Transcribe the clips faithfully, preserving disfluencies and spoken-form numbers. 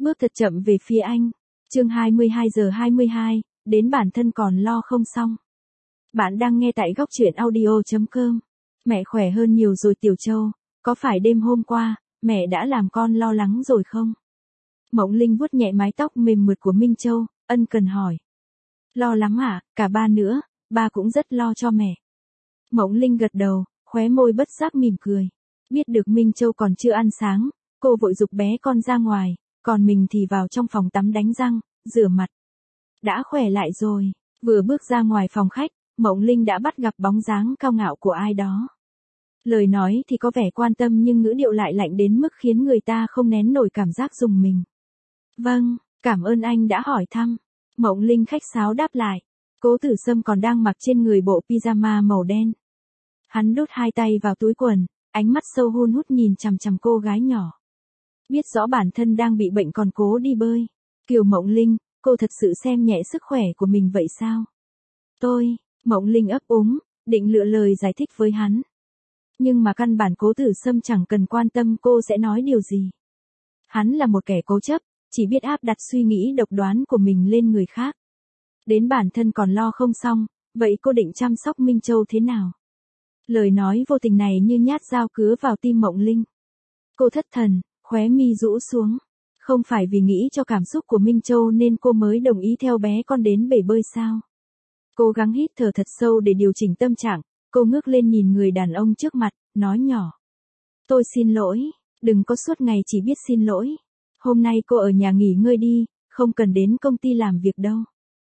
bước thật chậm về phía anh. Chương hai mươi hai giờ hai mươi hai, đến bản thân còn lo không xong. Bạn đang nghe tại góc truyện audio chấm com. Mẹ khỏe hơn nhiều rồi Tiểu Châu, có phải đêm hôm qua, mẹ đã làm con lo lắng rồi không? Mộng Linh vuốt nhẹ mái tóc mềm mượt của Minh Châu, ân cần hỏi. Lo lắng à, cả ba nữa, ba cũng rất lo cho mẹ. Mộng Linh gật đầu, khóe môi bất giác mỉm cười. Biết được Minh Châu còn chưa ăn sáng, cô vội giục bé con ra ngoài, còn mình thì vào trong phòng tắm đánh răng, rửa mặt. Đã khỏe lại rồi, vừa bước ra ngoài phòng khách, Mộng Linh đã bắt gặp bóng dáng cao ngạo của ai đó. Lời nói thì có vẻ quan tâm nhưng ngữ điệu lại lạnh đến mức khiến người ta không nén nổi cảm giác rùng mình. Vâng, cảm ơn anh đã hỏi thăm. Mộng Linh khách sáo đáp lại. Cố Tử Sâm còn đang mặc trên người bộ pyjama màu đen. Hắn đút hai tay vào túi quần, ánh mắt sâu hun hút nhìn chằm chằm cô gái nhỏ. Biết rõ bản thân đang bị bệnh còn cố đi bơi. Kiều Mộng Linh, cô thật sự xem nhẹ sức khỏe của mình vậy sao? Tôi, Mộng Linh ấp úng, định lựa lời giải thích với hắn. Nhưng mà căn bản Cố Tử Sâm chẳng cần quan tâm cô sẽ nói điều gì. Hắn là một kẻ cố chấp, chỉ biết áp đặt suy nghĩ độc đoán của mình lên người khác. Đến bản thân còn lo không xong, vậy cô định chăm sóc Minh Châu thế nào? Lời nói vô tình này như nhát dao cứa vào tim Mộng Linh. Cô thất thần, khóe mi rũ xuống. Không phải vì nghĩ cho cảm xúc của Minh Châu nên cô mới đồng ý theo bé con đến bể bơi sao? Cố gắng hít thở thật sâu để điều chỉnh tâm trạng, cô ngước lên nhìn người đàn ông trước mặt, nói nhỏ. Tôi xin lỗi, đừng có suốt ngày chỉ biết xin lỗi. Hôm nay cô ở nhà nghỉ ngơi đi, không cần đến công ty làm việc đâu.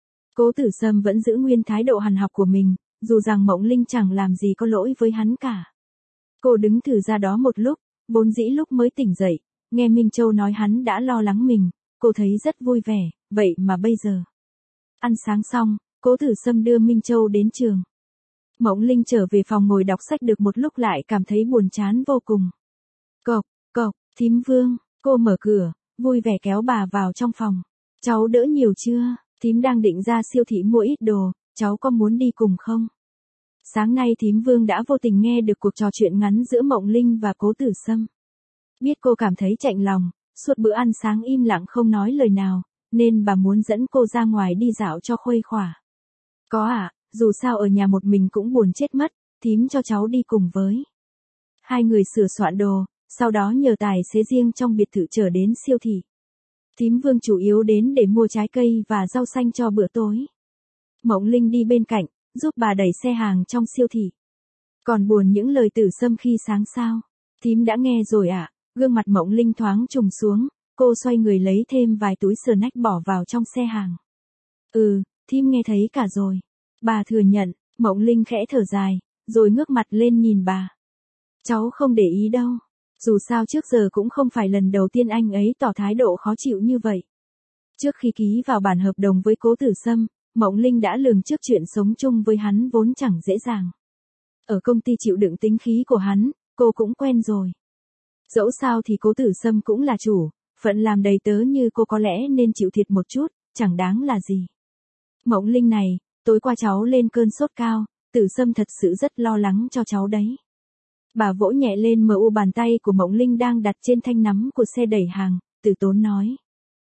Cố Tử Sâm vẫn giữ nguyên thái độ hằn học của mình, dù rằng Mộng Linh chẳng làm gì có lỗi với hắn cả. Cô đứng thử ra đó một lúc, vốn dĩ lúc mới tỉnh dậy, nghe Minh Châu nói hắn đã lo lắng mình, cô thấy rất vui vẻ, vậy mà bây giờ. Ăn sáng xong, Cố Tử Sâm đưa Minh Châu đến trường. Mộng Linh trở về phòng ngồi đọc sách được một lúc lại cảm thấy buồn chán vô cùng. Cộc, cộc, thím Vương, cô mở cửa, vui vẻ kéo bà vào trong phòng. Cháu đỡ nhiều chưa? Thím đang định ra siêu thị mua ít đồ, cháu có muốn đi cùng không? Sáng nay thím Vương đã vô tình nghe được cuộc trò chuyện ngắn giữa Mộng Linh và Cố Tử Sâm. Biết cô cảm thấy chạnh lòng, suốt bữa ăn sáng im lặng không nói lời nào, nên bà muốn dẫn cô ra ngoài đi dạo cho khuây khỏa. Có ạ, à, dù sao ở nhà một mình cũng buồn chết mất, thím cho cháu đi cùng với. Hai người sửa soạn đồ, sau đó nhờ tài xế riêng trong biệt thự chở đến siêu thị. Thím Vương chủ yếu đến để mua trái cây và rau xanh cho bữa tối. Mộng Linh đi bên cạnh, giúp bà đẩy xe hàng trong siêu thị. Còn buồn những lời Tử Sâm khi sáng sao? Thím đã nghe rồi ạ, à? Gương mặt Mộng Linh thoáng trùng xuống, cô xoay người lấy thêm vài túi snack bỏ vào trong xe hàng. Ừ, thím nghe thấy cả rồi. Bà thừa nhận, Mộng Linh khẽ thở dài, rồi ngước mặt lên nhìn bà. Cháu không để ý đâu. Dù sao trước giờ cũng không phải lần đầu tiên anh ấy tỏ thái độ khó chịu như vậy. Trước khi ký vào bản hợp đồng với Cố Tử Sâm, Mộng Linh đã lường trước chuyện sống chung với hắn vốn chẳng dễ dàng. Ở công ty chịu đựng tính khí của hắn, cô cũng quen rồi. Dẫu sao thì Cố Tử Sâm cũng là chủ, phận làm đầy tớ như cô có lẽ nên chịu thiệt một chút, chẳng đáng là gì. Mộng Linh này, tối qua cháu lên cơn sốt cao, Tử Sâm thật sự rất lo lắng cho cháu đấy. Bà vỗ nhẹ lên mờ u bàn tay của Mộng Linh đang đặt trên thanh nắm của xe đẩy hàng, Tử Tốn nói.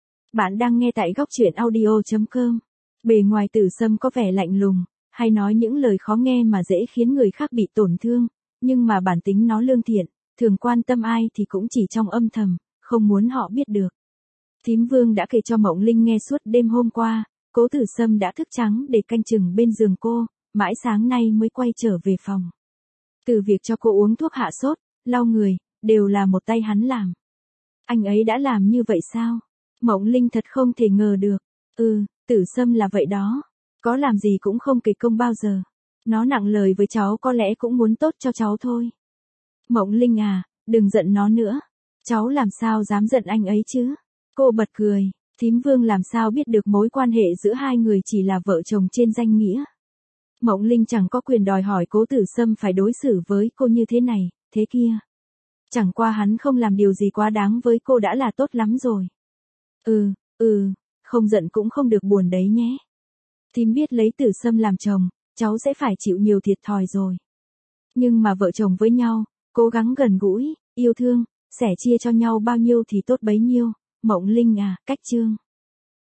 Bạn đang nghe tại góc truyện audio chấm com. Bề ngoài Tử Sâm có vẻ lạnh lùng, hay nói những lời khó nghe mà dễ khiến người khác bị tổn thương, nhưng mà bản tính nó lương thiện, thường quan tâm ai thì cũng chỉ trong âm thầm, không muốn họ biết được. Thím Vương đã kể cho Mộng Linh nghe suốt đêm hôm qua, Cố Tử Sâm đã thức trắng để canh chừng bên giường cô, mãi sáng nay mới quay trở về phòng. Từ việc cho cô uống thuốc hạ sốt, lau người, đều là một tay hắn làm. Anh ấy đã làm như vậy sao? Mộng Linh thật không thể ngờ được. Ừ, Tử Sâm là vậy đó. Có làm gì cũng không kể công bao giờ. Nó nặng lời với cháu có lẽ cũng muốn tốt cho cháu thôi. Mộng Linh à, đừng giận nó nữa. Cháu làm sao dám giận anh ấy chứ? Cô bật cười. Thím Vương làm sao biết được mối quan hệ giữa hai người chỉ là vợ chồng trên danh nghĩa. Mộng Linh chẳng có quyền đòi hỏi Cố Tử Sâm phải đối xử với cô như thế này, thế kia. Chẳng qua hắn không làm điều gì quá đáng với cô đã là tốt lắm rồi. Ừ, ừ, không giận cũng không được buồn đấy nhé. Thím biết lấy Tử Sâm làm chồng, cháu sẽ phải chịu nhiều thiệt thòi rồi. Nhưng mà vợ chồng với nhau, cố gắng gần gũi, yêu thương, sẻ chia cho nhau bao nhiêu thì tốt bấy nhiêu, Mộng Linh à, cách chương.